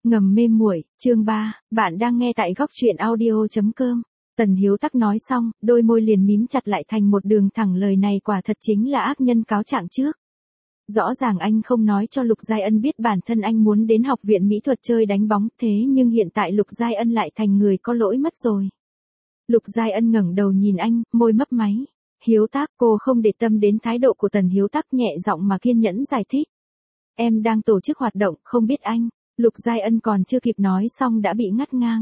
Ngầm mê muội, chương 3, bạn đang nghe tại góc truyện audio.com. Tần Hiếu Tắc nói xong, đôi môi liền mím chặt lại thành một đường thẳng, lời này quả thật chính là ác nhân cáo trạng trước. Rõ ràng anh không nói cho Lục Giai Ân biết bản thân anh muốn đến học viện mỹ thuật chơi đánh bóng, thế nhưng hiện tại Lục Giai Ân lại thành người có lỗi mất rồi. Lục Giai Ân ngẩng đầu nhìn anh, môi mấp máy. Hiếu Tắc, cô không để tâm đến thái độ của Tần Hiếu Tắc, nhẹ giọng mà kiên nhẫn giải thích. Em đang tổ chức hoạt động, không biết anh. Lục Giai Ân còn chưa kịp nói xong đã bị ngắt ngang.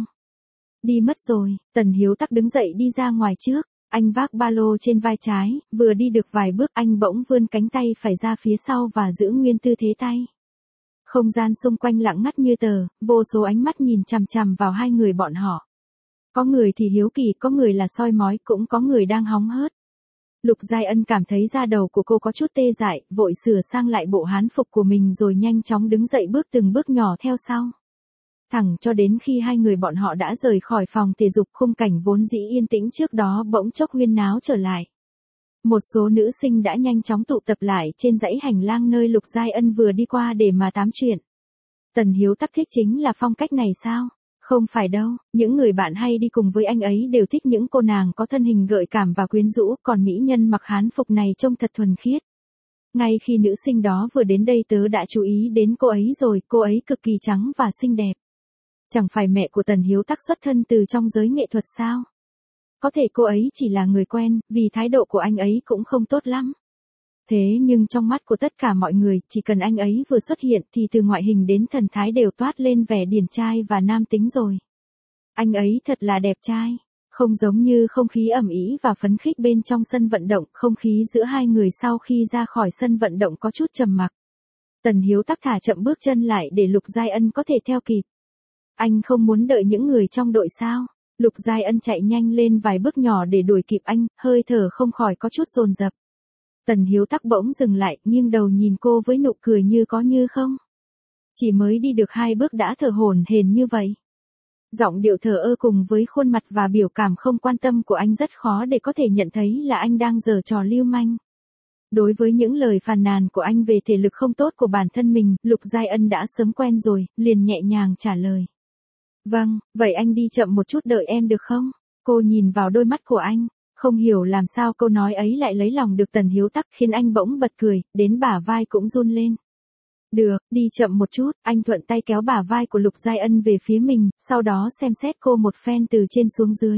Đi mất rồi. Tần Hiếu Tắc đứng dậy đi ra ngoài trước. Anh vác ba lô trên vai trái, vừa đi được vài bước anh bỗng vươn cánh tay phải ra phía sau và giữ nguyên tư thế tay. Không gian xung quanh lặng ngắt như tờ, vô số ánh mắt nhìn chằm chằm vào hai người bọn họ. Có người thì hiếu kỳ, có người là soi mói, cũng có người đang hóng hớt. Lục Giai Ân cảm thấy da đầu của cô có chút tê dại, vội sửa sang lại bộ hán phục của mình rồi nhanh chóng đứng dậy bước từng bước nhỏ theo sau. Thẳng cho đến khi hai người bọn họ đã rời khỏi phòng thể dục, khung cảnh vốn dĩ yên tĩnh trước đó bỗng chốc huyên náo trở lại. Một số nữ sinh đã nhanh chóng tụ tập lại trên dãy hành lang nơi Lục Giai Ân vừa đi qua để mà tám chuyện. Tần Hiếu Tắc thích chính là phong cách này sao? Không phải đâu, những người bạn hay đi cùng với anh ấy đều thích những cô nàng có thân hình gợi cảm và quyến rũ, còn mỹ nhân mặc hán phục này trông thật thuần khiết. Ngay khi nữ sinh đó vừa đến đây tớ đã chú ý đến cô ấy rồi, cô ấy cực kỳ trắng và xinh đẹp. Chẳng phải mẹ của Tần Hiếu Tắc xuất thân từ trong giới nghệ thuật sao? Có thể cô ấy chỉ là người quen, vì thái độ của anh ấy cũng không tốt lắm. Thế nhưng trong mắt của tất cả mọi người, chỉ cần anh ấy vừa xuất hiện thì từ ngoại hình đến thần thái đều toát lên vẻ điển trai và nam tính rồi. Anh ấy thật là đẹp trai, không giống như không khí ầm ĩ và phấn khích bên trong sân vận động, không khí giữa hai người sau khi ra khỏi sân vận động có chút trầm mặc. Tần Hiếu Tắc thả chậm bước chân lại để Lục Giai Ân có thể theo kịp. Anh không muốn đợi những người trong đội sao? Lục Giai Ân chạy nhanh lên vài bước nhỏ để đuổi kịp anh, hơi thở không khỏi có chút dồn dập. Tần Hiếu Tắc bỗng dừng lại, nghiêng đầu nhìn cô với nụ cười như có như không. Chỉ mới đi được 2 bước đã thở hổn hển như vậy. Giọng điệu thờ ơ cùng với khuôn mặt và biểu cảm không quan tâm của anh rất khó để có thể nhận thấy là anh đang giở trò lưu manh. Đối với những lời phàn nàn của anh về thể lực không tốt của bản thân mình, Lục Giai Ân đã sớm quen rồi, liền nhẹ nhàng trả lời. Vâng, vậy anh đi chậm một chút đợi em được không? Cô nhìn vào đôi mắt của anh. Không hiểu làm sao câu nói ấy lại lấy lòng được Tần Hiếu Tắc, khiến anh bỗng bật cười, đến bả vai cũng run lên. Được, đi chậm một chút, anh thuận tay kéo bả vai của Lục Giai Ân về phía mình, sau đó xem xét cô một phen từ trên xuống dưới.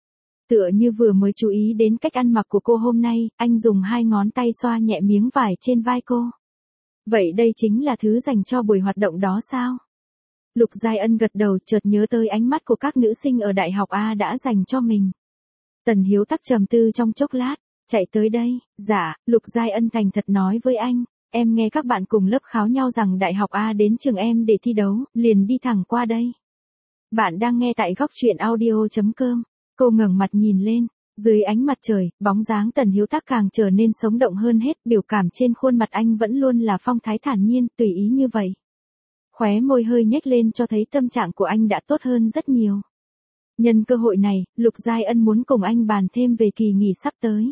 Tựa như vừa mới chú ý đến cách ăn mặc của cô hôm nay, anh dùng 2 ngón tay xoa nhẹ miếng vải trên vai cô. Vậy đây chính là thứ dành cho buổi hoạt động đó sao? Lục Giai Ân gật đầu, chợt nhớ tới ánh mắt của các nữ sinh ở Đại học A đã dành cho mình. Tần Hiếu Tắc trầm tư trong chốc lát, chạy tới đây. Dạ, Lục Giai Ân thành thật nói với anh, em nghe các bạn cùng lớp kháo nhau rằng Đại học A đến trường em để thi đấu, liền đi thẳng qua đây. Bạn đang nghe tại góc truyện audio.com. Cô ngẩng mặt nhìn lên, dưới ánh mặt trời, bóng dáng Tần Hiếu Tắc càng trở nên sống động hơn hết, biểu cảm trên khuôn mặt anh vẫn luôn là phong thái thản nhiên, tùy ý như vậy. Khóe môi hơi nhếch lên cho thấy tâm trạng của anh đã tốt hơn rất nhiều. Nhân cơ hội này, Lục Giai Ân muốn cùng anh bàn thêm về kỳ nghỉ sắp tới.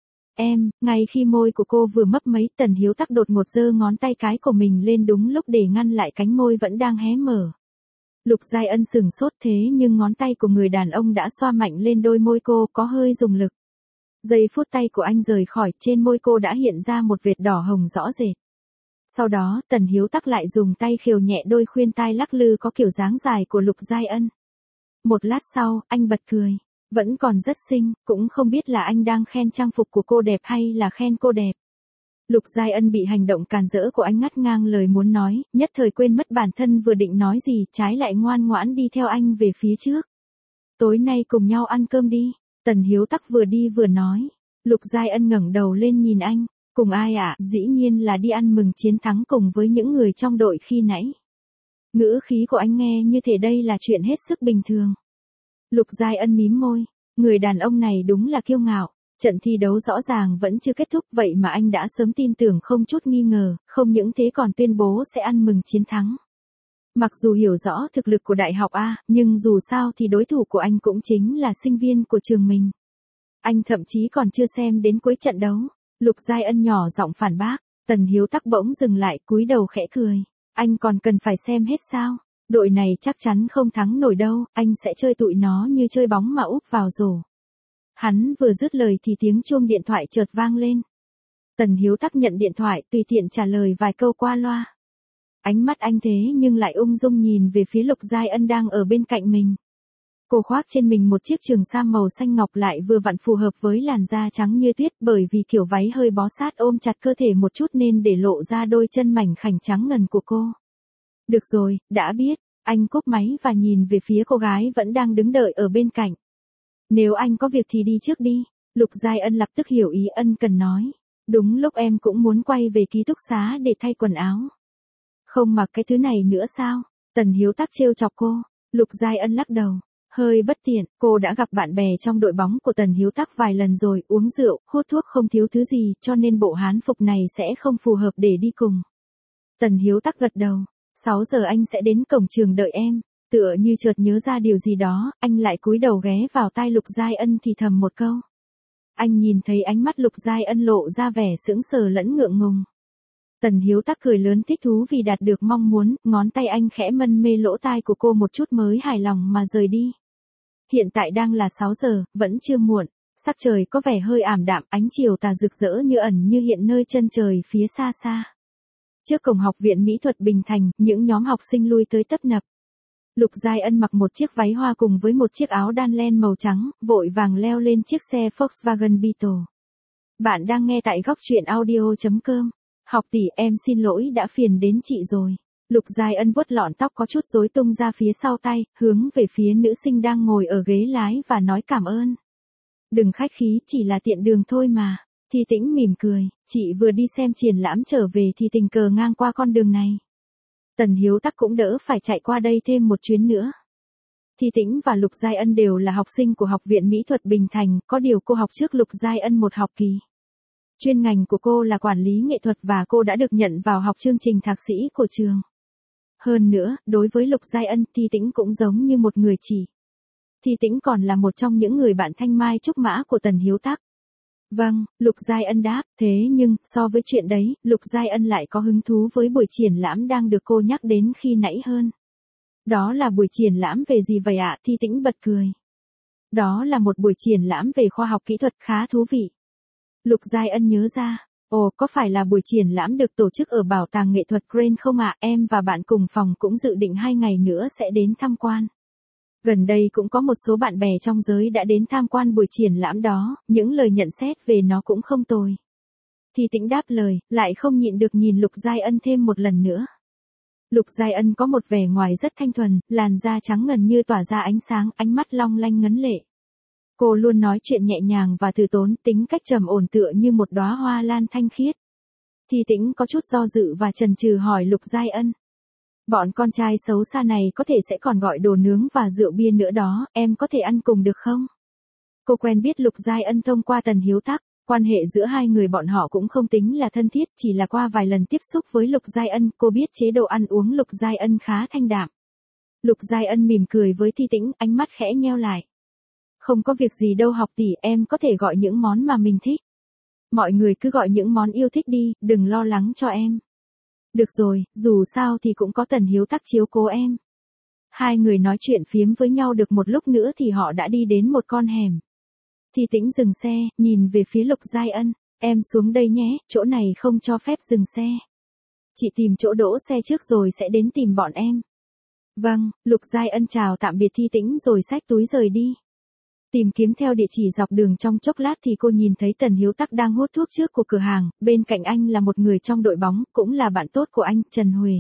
Ngay khi môi của cô vừa mấp mấy, Tần Hiếu Tắc đột ngột giơ ngón tay cái của mình lên đúng lúc để ngăn lại cánh môi vẫn đang hé mở. Lục Giai Ân sửng sốt, thế nhưng ngón tay của người đàn ông đã xoa mạnh lên đôi môi cô, có hơi dùng lực. Giây phút tay của anh rời khỏi, trên môi cô đã hiện ra một vệt đỏ hồng rõ rệt. Sau đó, Tần Hiếu Tắc lại dùng tay khều nhẹ đôi khuyên tai lắc lư có kiểu dáng dài của Lục Giai Ân. Một lát sau, anh bật cười. Vẫn còn rất xinh, cũng không biết là anh đang khen trang phục của cô đẹp hay là khen cô đẹp. Lục Giai Ân bị hành động càn rỡ của anh ngắt ngang lời muốn nói, nhất thời quên mất bản thân vừa định nói gì, trái lại ngoan ngoãn đi theo anh về phía trước. Tối nay cùng nhau ăn cơm đi. Tần Hiếu Tắc vừa đi vừa nói. Lục Giai Ân ngẩng đầu lên nhìn anh. Cùng ai ạ? Dĩ nhiên là đi ăn mừng chiến thắng cùng với những người trong đội khi nãy. Ngữ khí của anh nghe như thể đây là chuyện hết sức bình thường. Lục Giai Ân mím môi. Người đàn ông này đúng là kiêu ngạo. Trận thi đấu rõ ràng vẫn chưa kết thúc, vậy mà anh đã sớm tin tưởng không chút nghi ngờ, không những thế còn tuyên bố sẽ ăn mừng chiến thắng. Mặc dù hiểu rõ thực lực của Đại học A, nhưng dù sao thì đối thủ của anh cũng chính là sinh viên của trường mình. Anh thậm chí còn chưa xem đến cuối trận đấu. Lục Giai Ân nhỏ giọng phản bác. Tần Hiếu Tắc bỗng dừng lại, cúi đầu khẽ cười. Anh còn cần phải xem hết sao? Đội này chắc chắn không thắng nổi đâu, anh sẽ chơi tụi nó như chơi bóng mà úp vào rổ. Hắn vừa dứt lời thì tiếng chuông điện thoại chợt vang lên. Tần Hiếu Tắc nhận điện thoại, tùy tiện trả lời vài câu qua loa. Ánh mắt anh thế nhưng lại ung dung nhìn về phía Lục Giai Ân đang ở bên cạnh mình. Cô khoác trên mình một chiếc trường sam màu xanh ngọc lại vừa vặn phù hợp với làn da trắng như tuyết, bởi vì kiểu váy hơi bó sát ôm chặt cơ thể một chút nên để lộ ra đôi chân mảnh khảnh trắng ngần của cô. Được rồi, đã biết. Anh cúp máy và nhìn về phía cô gái vẫn đang đứng đợi ở bên cạnh. Nếu anh có việc thì đi trước đi. Lục Giai Ân lập tức hiểu ý ân cần nói. Đúng lúc em cũng muốn quay về ký túc xá để thay quần áo. Không mặc cái thứ này nữa sao? Tần Hiếu Tắc trêu chọc cô. Lục Giai Ân lắc đầu. Hơi bất tiện, cô đã gặp bạn bè trong đội bóng của Tần Hiếu Tắc vài lần rồi, uống rượu, hút thuốc không thiếu thứ gì, cho nên bộ hán phục này sẽ không phù hợp để đi cùng. Tần Hiếu Tắc gật đầu. 6 giờ anh sẽ đến cổng trường đợi em. Tựa như chợt nhớ ra điều gì đó, anh lại cúi đầu ghé vào tai Lục Giai Ân thì thầm một câu. Anh nhìn thấy ánh mắt Lục Giai Ân lộ ra vẻ sững sờ lẫn ngượng ngùng. Tần Hiếu Tắc cười lớn thích thú vì đạt được mong muốn, ngón tay anh khẽ mân mê lỗ tai của cô một chút mới hài lòng mà rời đi. Hiện tại đang là 6 giờ, vẫn chưa muộn, sắc trời có vẻ hơi ảm đạm, ánh chiều tà rực rỡ như ẩn như hiện nơi chân trời phía xa xa. Trước cổng học viện Mỹ thuật Bình Thành, những nhóm học sinh lui tới tấp nập. Lục Giai Ân mặc một chiếc váy hoa cùng với một chiếc áo đan len màu trắng, vội vàng leo lên chiếc xe Volkswagen Beetle. Bạn đang nghe tại góc truyện audio.com. Học tỷ, em xin lỗi đã phiền đến chị rồi. Lục Giai Ân vuốt lọn tóc có chút rối tung ra phía sau tay, hướng về phía nữ sinh đang ngồi ở ghế lái và nói cảm ơn. Đừng khách khí, chỉ là tiện đường thôi mà. Thi Tĩnh mỉm cười, chị vừa đi xem triển lãm trở về thì tình cờ ngang qua con đường này. Tần Hiếu Tắc cũng đỡ phải chạy qua đây thêm một chuyến nữa. Thi Tĩnh và Lục Giai Ân đều là học sinh của Học viện Mỹ thuật Bình Thành, có điều cô học trước Lục Giai Ân một học kỳ. Chuyên ngành của cô là quản lý nghệ thuật và cô đã được nhận vào học chương trình thạc sĩ của trường. Hơn nữa, đối với Lục Giai Ân, Thi Tĩnh cũng giống như một người chị. Thi Tĩnh còn là một trong những người bạn thanh mai trúc mã của Tần Hiếu Tắc. Vâng, Lục Giai Ân đáp, thế nhưng, so với chuyện đấy, Lục Giai Ân lại có hứng thú với buổi triển lãm đang được cô nhắc đến khi nãy hơn. Đó là buổi triển lãm về gì vậy ạ? Thi Tĩnh bật cười. Đó là một buổi triển lãm về khoa học kỹ thuật khá thú vị. Lục Giai Ân nhớ ra, ồ, có phải là buổi triển lãm được tổ chức ở Bảo tàng Nghệ thuật Crane không ạ? Em và bạn cùng phòng cũng dự định 2 ngày nữa sẽ đến tham quan. Gần đây cũng có một số bạn bè trong giới đã đến tham quan buổi triển lãm đó, những lời nhận xét về nó cũng không tồi. Thi Tĩnh đáp lời, lại không nhịn được nhìn Lục Giai Ân thêm một lần nữa. Lục Giai Ân có một vẻ ngoài rất thanh thuần, làn da trắng ngần như tỏa ra ánh sáng, ánh mắt long lanh ngấn lệ. Cô luôn nói chuyện nhẹ nhàng và từ tốn, tính cách trầm ổn tựa như một đóa hoa lan thanh khiết. Thi Tĩnh có chút do dự và chần chừ hỏi Lục Giai Ân. Bọn con trai xấu xa này có thể sẽ còn gọi đồ nướng và rượu bia nữa đó, em có thể ăn cùng được không? Cô quen biết Lục Giai Ân thông qua Tần Hiếu Tắc, quan hệ giữa hai người bọn họ cũng không tính là thân thiết, chỉ là qua vài lần tiếp xúc với Lục Giai Ân, cô biết chế độ ăn uống Lục Giai Ân khá thanh đạm. Lục Giai Ân mỉm cười với Thi Tĩnh, ánh mắt khẽ nheo lại. Không có việc gì đâu học tỷ, em có thể gọi những món mà mình thích. Mọi người cứ gọi những món yêu thích đi, đừng lo lắng cho em. Được rồi, dù sao thì cũng có Tần Hiếu Tắc chiếu cố em. Hai người nói chuyện phiếm với nhau được một lúc nữa thì họ đã đi đến một con hẻm. Thi Tĩnh dừng xe, nhìn về phía Lục Giai Ân, em xuống đây nhé, chỗ này không cho phép dừng xe. Chị tìm chỗ đỗ xe trước rồi sẽ đến tìm bọn em. Vâng, Lục Giai Ân chào tạm biệt Thi Tĩnh rồi xách túi rời đi. Tìm kiếm theo địa chỉ dọc đường trong chốc lát thì cô nhìn thấy Tần Hiếu Tắc đang hút thuốc trước của cửa hàng, bên cạnh anh là một người trong đội bóng, cũng là bạn tốt của anh, Trần Huệ.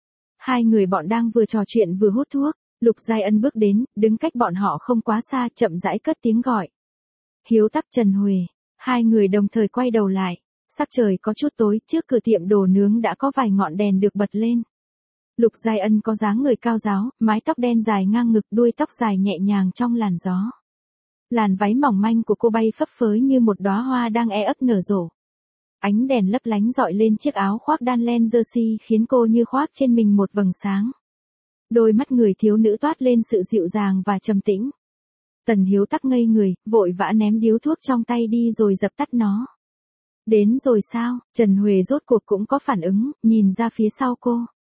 Hai người bọn đang vừa trò chuyện vừa hút thuốc, Lục Giai Ân bước đến, đứng cách bọn họ không quá xa, chậm rãi cất tiếng gọi. Hiếu Tắc, Trần Huệ. Hai người đồng thời quay đầu lại, sắc trời có chút tối, trước cửa tiệm đồ nướng đã có vài ngọn đèn được bật lên. Lục Giai Ân có dáng người cao ráo, mái tóc đen dài ngang ngực, đuôi tóc dài nhẹ nhàng trong làn gió. Làn váy mỏng manh của cô bay phấp phới như một đóa hoa đang ấp nở rộ. Ánh đèn lấp lánh dọi lên chiếc áo khoác đan len jersey khiến cô như khoác trên mình một vầng sáng. Đôi mắt người thiếu nữ toát lên sự dịu dàng và trầm tĩnh. Tần Hiếu Tắc ngây người, vội vã ném điếu thuốc trong tay đi rồi dập tắt nó. Đến rồi sao? Trần Huệ rốt cuộc cũng có phản ứng, nhìn ra phía sau cô.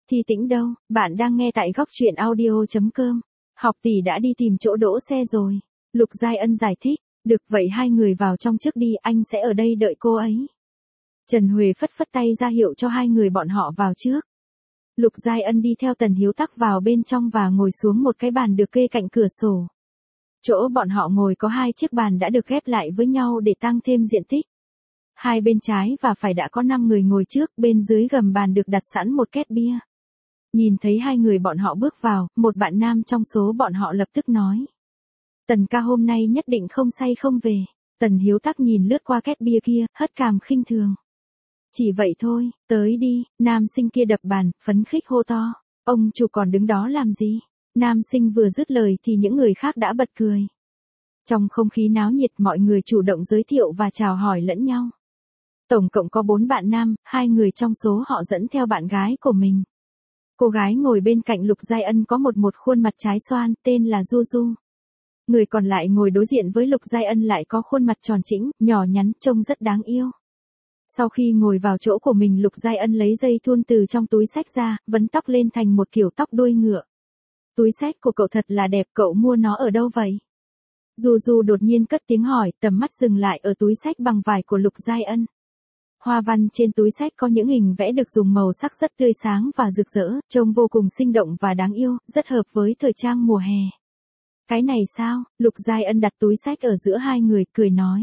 Thi Tĩnh đâu, bạn đang nghe tại góc truyện audio.com. Học tỷ đã đi tìm chỗ đỗ xe rồi. Lục Giai Ân giải thích, được vậy hai người vào trong trước đi, anh sẽ ở đây đợi cô ấy. Trần Huệ phất phất tay ra hiệu cho hai người bọn họ vào trước. Lục Giai Ân đi theo Tần Hiếu Tắc vào bên trong và ngồi xuống một cái bàn được kê cạnh cửa sổ. Chỗ bọn họ ngồi có hai chiếc bàn đã được ghép lại với nhau để tăng thêm diện tích. Hai bên trái và phải đã có 5 người ngồi trước, bên dưới gầm bàn được đặt sẵn một két bia. Nhìn thấy hai người bọn họ bước vào, một bạn nam trong số bọn họ lập tức nói. Tần ca hôm nay nhất định không say không về. Tần Hiếu Tắc nhìn lướt qua két bia kia, hất cằm khinh thường. Chỉ vậy thôi, tới đi, nam sinh kia đập bàn, phấn khích hô to. Ông chủ còn đứng đó làm gì? Nam sinh vừa dứt lời thì những người khác đã bật cười. Trong không khí náo nhiệt mọi người chủ động giới thiệu và chào hỏi lẫn nhau. Tổng cộng có 4 bạn nam, 2 người trong số họ dẫn theo bạn gái của mình. Cô gái ngồi bên cạnh Lục Giai Ân có một khuôn mặt trái xoan, tên là Du Du. Người còn lại ngồi đối diện với Lục Giai Ân lại có khuôn mặt tròn trĩnh, nhỏ nhắn, trông rất đáng yêu. Sau khi ngồi vào chỗ của mình, Lục Giai Ân lấy dây thun từ trong túi xách ra, vấn tóc lên thành một kiểu tóc đuôi ngựa. Túi xách của cậu thật là đẹp, cậu mua nó ở đâu vậy? Du Du đột nhiên cất tiếng hỏi, tầm mắt dừng lại ở túi xách bằng vải của Lục Giai Ân. Hoa văn trên túi xách có những hình vẽ được dùng màu sắc rất tươi sáng và rực rỡ, trông vô cùng sinh động và đáng yêu, rất hợp với thời trang mùa hè. Cái này sao? Lục Giai Ân đặt túi xách ở giữa hai người, cười nói.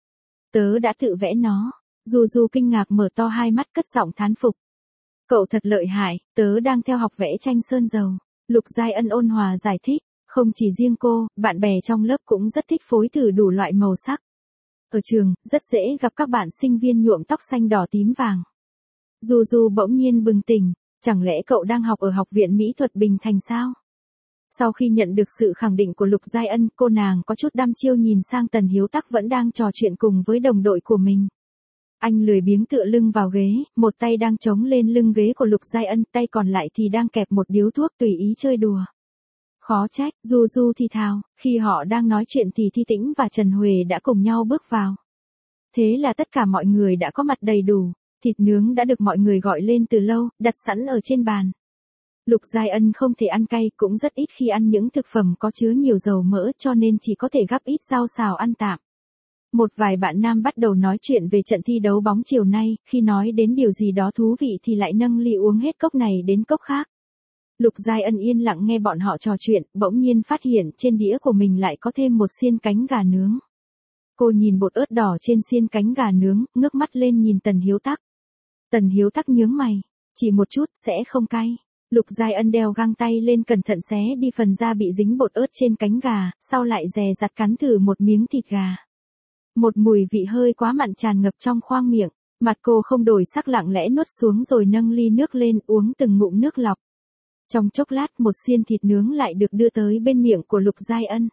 Tớ đã tự vẽ nó. Du Du kinh ngạc mở to hai mắt cất giọng thán phục. Cậu thật lợi hại, tớ đang theo học vẽ tranh sơn dầu. Lục Giai Ân ôn hòa giải thích, không chỉ riêng cô, bạn bè trong lớp cũng rất thích phối thử đủ loại màu sắc. Ở trường, rất dễ gặp các bạn sinh viên nhuộm tóc xanh đỏ tím vàng. Du Du bỗng nhiên bừng tỉnh, chẳng lẽ cậu đang học ở Học viện Mỹ thuật Bình Thành sao? Sau khi nhận được sự khẳng định của Lục Giai Ân, cô nàng có chút đăm chiêu nhìn sang Tần Hiếu Tắc vẫn đang trò chuyện cùng với đồng đội của mình. Anh lười biếng tựa lưng vào ghế, một tay đang chống lên lưng ghế của Lục Giai Ân, tay còn lại thì đang kẹp một điếu thuốc tùy ý chơi đùa. Khó trách, Du Du thì thào, khi họ đang nói chuyện thì Thi Tĩnh và Trần Huệ đã cùng nhau bước vào. Thế là tất cả mọi người đã có mặt đầy đủ, thịt nướng đã được mọi người gọi lên từ lâu, đặt sẵn ở trên bàn. Lục Giai Ân không thể ăn cay, cũng rất ít khi ăn những thực phẩm có chứa nhiều dầu mỡ cho nên chỉ có thể gắp ít rau xào ăn tạm. Một vài bạn nam bắt đầu nói chuyện về trận thi đấu bóng chiều nay, khi nói đến điều gì đó thú vị thì lại nâng ly uống hết cốc này đến cốc khác. Lục Giai Ân yên lặng nghe bọn họ trò chuyện, bỗng nhiên phát hiện trên đĩa của mình lại có thêm một xiên cánh gà nướng. Cô nhìn bột ớt đỏ trên xiên cánh gà nướng, ngước mắt lên nhìn Tần Hiếu Tắc. Tần Hiếu Tắc nhướng mày, chỉ một chút, sẽ không cay. Lục Giai Ân đeo găng tay lên cẩn thận xé đi phần da bị dính bột ớt trên cánh gà, sau lại dè dặt cắn thử một miếng thịt gà. Một mùi vị hơi quá mặn tràn ngập trong khoang miệng, mặt cô không đổi sắc lặng lẽ nuốt xuống rồi nâng ly nước lên uống từng ngụm nước lọc. Trong chốc lát một xiên thịt nướng lại được đưa tới bên miệng của Lục Giai Ân.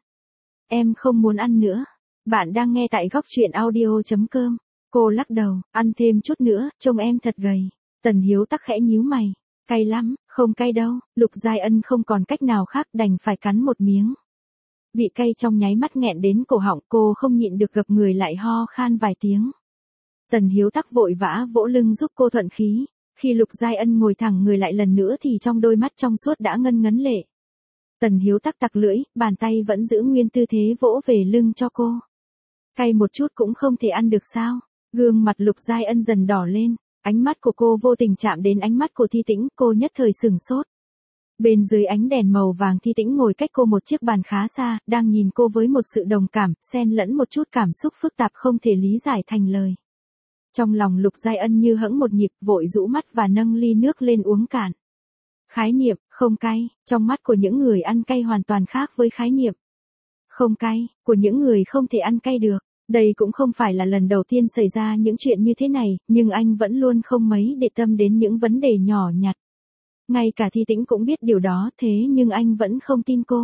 Em không muốn ăn nữa. Bạn đang nghe tại góc truyện audio.com. Cô lắc đầu, ăn thêm chút nữa, trông em thật gầy. Tần Hiếu Tắc khẽ nhíu mày. Cay lắm, không cay đâu. Lục Giai Ân không còn cách nào khác đành phải cắn một miếng. Vị cay trong nháy mắt nghẹn đến cổ họng, cô không nhịn được gập người lại ho khan vài tiếng. Tần Hiếu Tắc vội vã vỗ lưng giúp cô thuận khí. Khi Lục Giai Ân ngồi thẳng người lại lần nữa thì trong đôi mắt trong suốt đã ngân ngấn lệ. Tần Hiếu Tắc tặc lưỡi, bàn tay vẫn giữ nguyên tư thế vỗ về lưng cho cô. Cay một chút cũng không thể ăn được sao? Gương mặt Lục Giai Ân dần đỏ lên, ánh mắt của cô vô tình chạm đến ánh mắt của Thi Tĩnh, cô nhất thời sửng sốt. Bên dưới ánh đèn màu vàng Thi Tĩnh ngồi cách cô một chiếc bàn khá xa, đang nhìn cô với một sự đồng cảm, xen lẫn một chút cảm xúc phức tạp không thể lý giải thành lời. Trong lòng Lục Giai Ân như hẫng một nhịp, vội rũ mắt và nâng ly nước lên uống cạn. Khái niệm, không cay, trong mắt của những người ăn cay hoàn toàn khác với khái niệm không cay, của những người không thể ăn cay được. Đây cũng không phải là lần đầu tiên xảy ra những chuyện như thế này, nhưng anh vẫn luôn không mấy để tâm đến những vấn đề nhỏ nhặt. Ngay cả Thi Tĩnh cũng biết điều đó, thế nhưng anh vẫn không tin cô.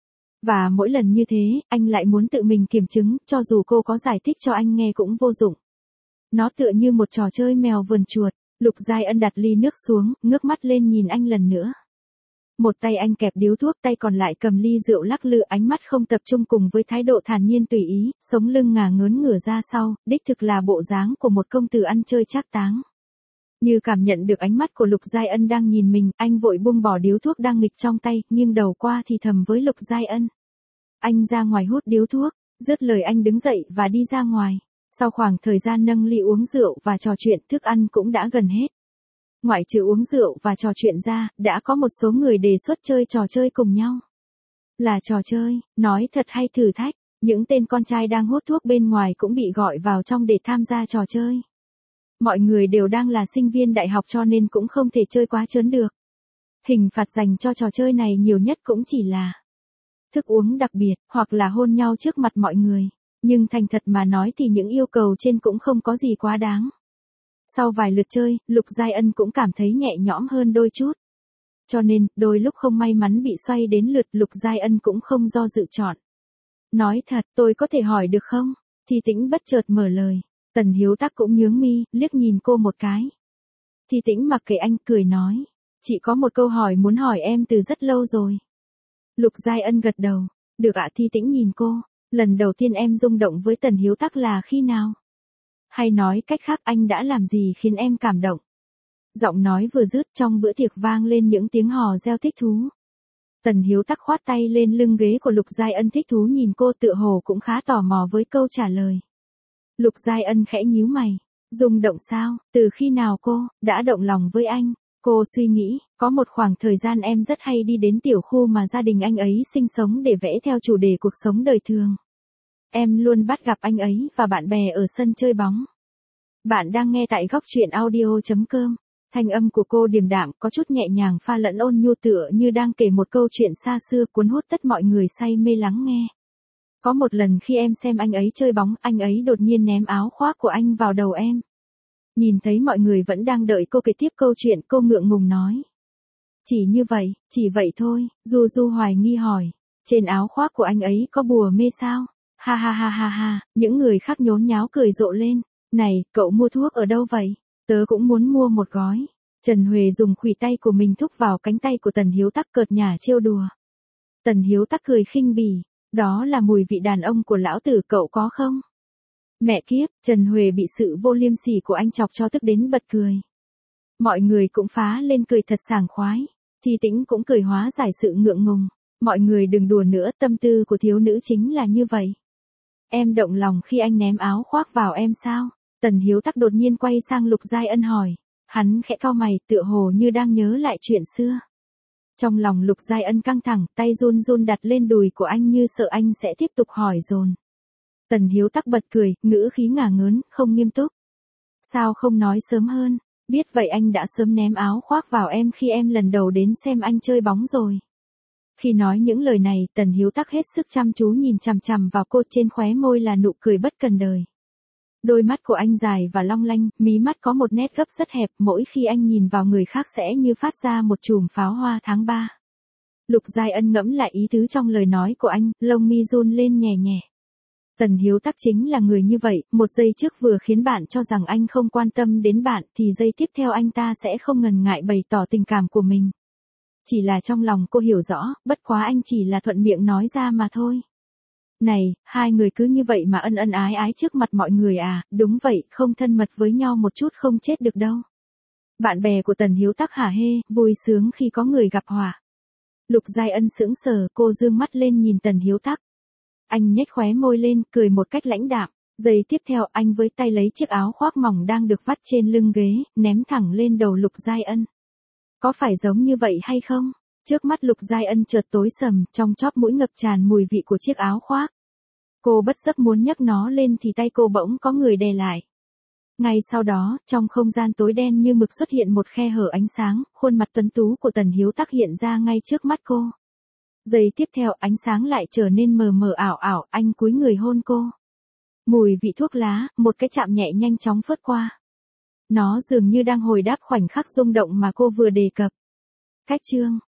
Và mỗi lần như thế, anh lại muốn tự mình kiểm chứng, cho dù cô có giải thích cho anh nghe cũng vô dụng. Nó tựa như một trò chơi mèo vườn chuột. Lục Giai Ân đặt ly nước xuống, ngước mắt lên nhìn anh lần nữa. Một tay anh kẹp điếu thuốc, tay còn lại cầm ly rượu lắc lư, ánh mắt không tập trung cùng với thái độ thản nhiên tùy ý, sống lưng ngả ngớn ngửa ra sau, đích thực là bộ dáng của một công tử ăn chơi trác táng. Như cảm nhận được ánh mắt của Lục Giai Ân đang nhìn mình, anh vội buông bỏ điếu thuốc đang nghịch trong tay, nghiêng đầu qua thì thầm với Lục Giai Ân. Anh ra ngoài hút điếu thuốc, dứt lời anh đứng dậy và đi ra ngoài. Sau khoảng thời gian nâng ly uống rượu và trò chuyện, thức ăn cũng đã gần hết. Ngoại trừ uống rượu và trò chuyện ra, đã có một số người đề xuất chơi trò chơi cùng nhau. Là trò chơi, nói thật hay thử thách, những tên con trai đang hút thuốc bên ngoài cũng bị gọi vào trong để tham gia trò chơi. Mọi người đều đang là sinh viên đại học cho nên cũng không thể chơi quá trớn được. Hình phạt dành cho trò chơi này nhiều nhất cũng chỉ là thức uống đặc biệt, hoặc là hôn nhau trước mặt mọi người. Nhưng thành thật mà nói thì những yêu cầu trên cũng không có gì quá đáng. Sau vài lượt chơi, Lục Giai Ân cũng cảm thấy nhẹ nhõm hơn đôi chút. Cho nên, đôi lúc không may mắn bị xoay đến lượt, Lục Giai Ân cũng không do dự chọn. Nói thật, tôi có thể hỏi được không? Thi Tĩnh bất chợt mở lời. Tần Hiếu Tắc cũng nhướng mi, liếc nhìn cô một cái. Thi Tĩnh mặc kệ anh, cười nói. Chị có một câu hỏi muốn hỏi em từ rất lâu rồi. Lục Giai Ân gật đầu. Được ạ. Thi Tĩnh nhìn cô. Lần đầu tiên em rung động với Tần Hiếu Tắc là khi nào? Hay nói cách khác, anh đã làm gì khiến em cảm động? Giọng nói vừa dứt, trong bữa tiệc vang lên những tiếng hò reo thích thú. Tần Hiếu Tắc khoát tay lên lưng ghế của Lục Giai Ân, thích thú nhìn cô, tựa hồ cũng khá tò mò với câu trả lời. Lục Giai Ân khẽ nhíu mày. Rung động sao? Từ khi nào cô đã động lòng với anh? Cô suy nghĩ, có một khoảng thời gian em rất hay đi đến tiểu khu mà gia đình anh ấy sinh sống để vẽ theo chủ đề cuộc sống đời thường. Em luôn bắt gặp anh ấy và bạn bè ở sân chơi bóng. Bạn đang nghe tại góc truyện audio.com. Thanh âm của cô điềm đạm, có chút nhẹ nhàng pha lẫn ôn nhu, tựa như đang kể một câu chuyện xa xưa, cuốn hút tất mọi người say mê lắng nghe. Có một lần khi em xem anh ấy chơi bóng, anh ấy đột nhiên ném áo khoác của anh vào đầu em. Nhìn thấy mọi người vẫn đang đợi cô kể tiếp câu chuyện, cô ngượng ngùng nói. Chỉ như vậy, chỉ vậy thôi. Du Du hoài nghi hỏi. Trên áo khoác của anh ấy có bùa mê sao? Ha ha ha ha ha, những người khác nhốn nháo cười rộ lên. Này, cậu mua thuốc ở đâu vậy? Tớ cũng muốn mua một gói. Trần Huệ dùng khuỷu tay của mình thúc vào cánh tay của Tần Hiếu Tắc, cợt nhả trêu đùa. Tần Hiếu Tắc cười khinh bỉ. Đó là mùi vị đàn ông của lão tử, cậu có không? Mẹ kiếp, Trần Huệ bị sự vô liêm sỉ của anh chọc cho tức đến bật cười. Mọi người cũng phá lên cười thật sảng khoái. Thi Tĩnh cũng cười hóa giải sự ngượng ngùng. Mọi người đừng đùa nữa, tâm tư của thiếu nữ chính là như vậy. Em động lòng khi anh ném áo khoác vào em sao? Tần Hiếu Tắc đột nhiên quay sang Lục Giai Ân hỏi. Hắn khẽ cau mày, tựa hồ như đang nhớ lại chuyện xưa. Trong lòng Lục Giai Ân căng thẳng, tay run run đặt lên đùi của anh như sợ anh sẽ tiếp tục hỏi dồn. Tần Hiếu Tắc bật cười, ngữ khí ngả ngớn, không nghiêm túc. Sao không nói sớm hơn? Biết vậy anh đã sớm ném áo khoác vào em khi em lần đầu đến xem anh chơi bóng rồi. Khi nói những lời này, Tần Hiếu Tắc hết sức chăm chú nhìn chằm chằm vào cô, trên khóe môi là nụ cười bất cần đời. Đôi mắt của anh dài và long lanh, mí mắt có một nét gấp rất hẹp, mỗi khi anh nhìn vào người khác sẽ như phát ra một chùm pháo hoa tháng 3. Lục Giai Ân ngẫm lại ý tứ trong lời nói của anh, lông mi run lên nhẹ nhẹ. Tần Hiếu Tắc chính là người như vậy, một giây trước vừa khiến bạn cho rằng anh không quan tâm đến bạn, thì giây tiếp theo anh ta sẽ không ngần ngại bày tỏ tình cảm của mình. Chỉ là trong lòng cô hiểu rõ, bất quá anh chỉ là thuận miệng nói ra mà thôi. Này, hai người cứ như vậy mà ân ân ái ái trước mặt mọi người à? Đúng vậy, không thân mật với nhau một chút không chết được đâu. Bạn bè của Tần Hiếu Tắc hả hê, vui sướng khi có người gặp họa. Lục Giai Ân sững sờ, cô dương mắt lên nhìn Tần Hiếu Tắc. Anh nhếch khóe môi lên, cười một cách lãnh đạm. Giây tiếp theo, anh với tay lấy chiếc áo khoác mỏng đang được vắt trên lưng ghế, ném thẳng lên đầu Lục Giai Ân. Có phải giống như vậy hay không? Trước mắt Lục Giai Ân chợt tối sầm, trong chóp mũi ngập tràn mùi vị của chiếc áo khoác. Cô bất giác muốn nhấc nó lên thì tay cô bỗng có người đè lại. Ngay sau đó, trong không gian tối đen như mực xuất hiện một khe hở ánh sáng, khuôn mặt tuấn tú của Tần Hiếu Tắc hiện ra ngay trước mắt cô. Giây tiếp theo, ánh sáng lại trở nên mờ mờ ảo ảo, anh cúi người hôn cô. Mùi vị thuốc lá, một cái chạm nhẹ nhanh chóng phớt qua. Nó dường như đang hồi đáp khoảnh khắc rung động mà cô vừa đề cập. Cách chương